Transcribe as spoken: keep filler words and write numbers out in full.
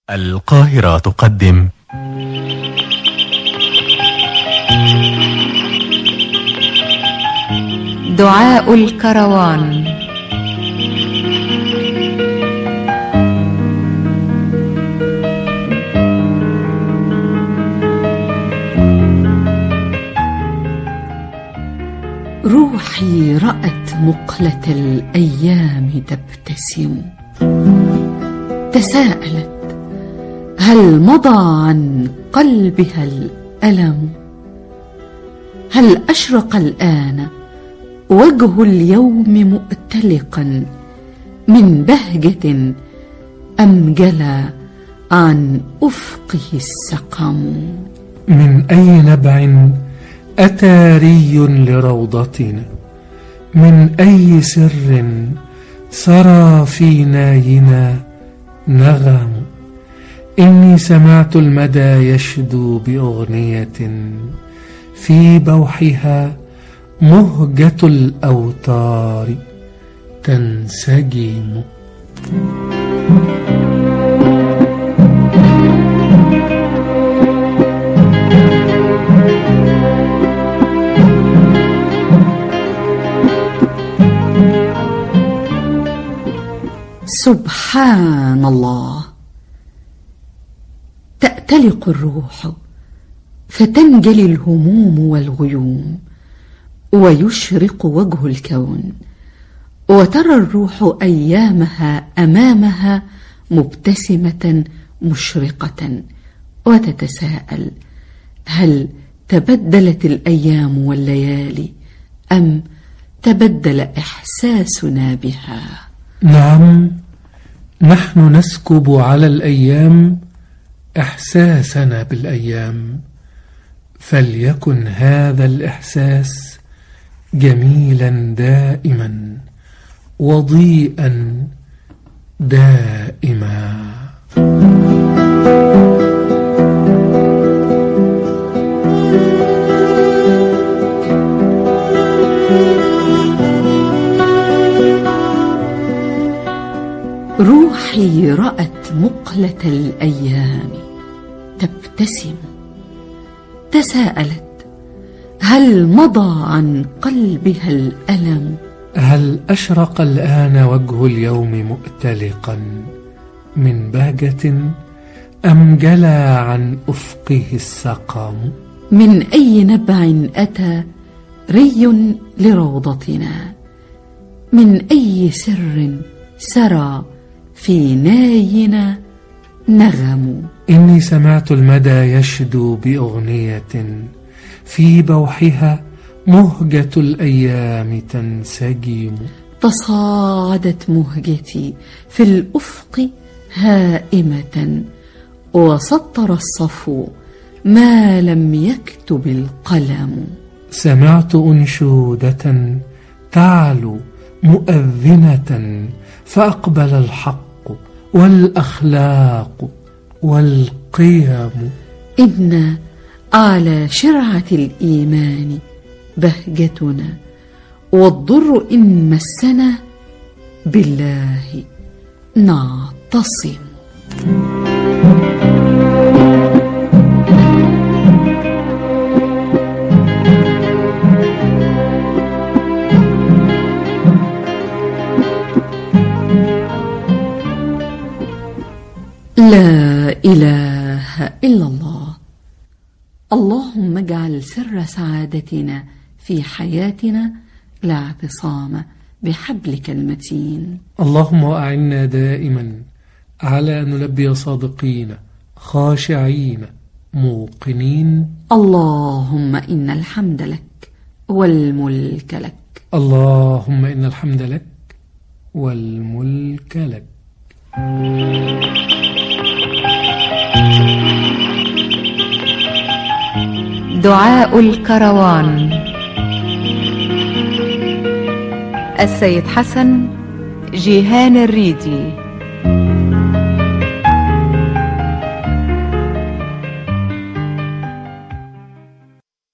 القاهرة تقدم دعاء الكروان. روحي رأت مقلة الأيام تبتسم، تساءلت هل مضى عن قلبها الألم؟ هل أشرق الآن وجه اليوم مؤتلقا من بهجة أم جلى عن أفقه السقم؟ من أي نبع أتى ري لروضتنا؟ من أي سر سرى في ناينا نغم؟ إني سمعت المدى يشدو بأغنية في بوحها مهجة الأوتار تنسجم. سبحان الله، تأتلق الروح فتنجلي الهموم والغيوم، ويشرق وجه الكون، وترى الروح أيامها أمامها مبتسمة مشرقة، وتتساءل هل تبدلت الأيام والليالي أم تبدل إحساسنا بها؟ نعم، نحن نسكب على الأيام إحساسنا بالأيام، فليكن هذا الإحساس جميلا دائما وضيئا دائما. روحي رأت مقلة الأيام تبتسم، تساءلت هل مضى عن قلبها الألم؟ هل أشرق الآن وجه اليوم مؤتلقا من بهجة أم جلى عن أفقه السقم؟ من أي نبع أتى ري لروضتنا؟ من أي سر سرى في ناينا نغم؟ إني سمعت المدى يشدو بأغنية في بوحها مهجة الأيام تنسجم. تصاعدت مهجتي في الأفق هائمة، وسطر الصفو ما لم يكتب القلم. سمعت أنشودة تعلو مؤذنة، فأقبل الحق والأخلاق والقيم. إن على شرعة الإيمان بهجتنا، والضر إن مسنا بالله نعتصم. لا إله إلا الله. اللهم اجعل سر سعادتنا في حياتنا الاعتصام بحبلك المتين. اللهم أعنا دائما على أن نلبي صادقين خاشعين موقنين. اللهم إن الحمد لك والملك لك. اللهم إن الحمد لك والملك لك. دعاء الكروان. السيد حسن جيهان الريدي.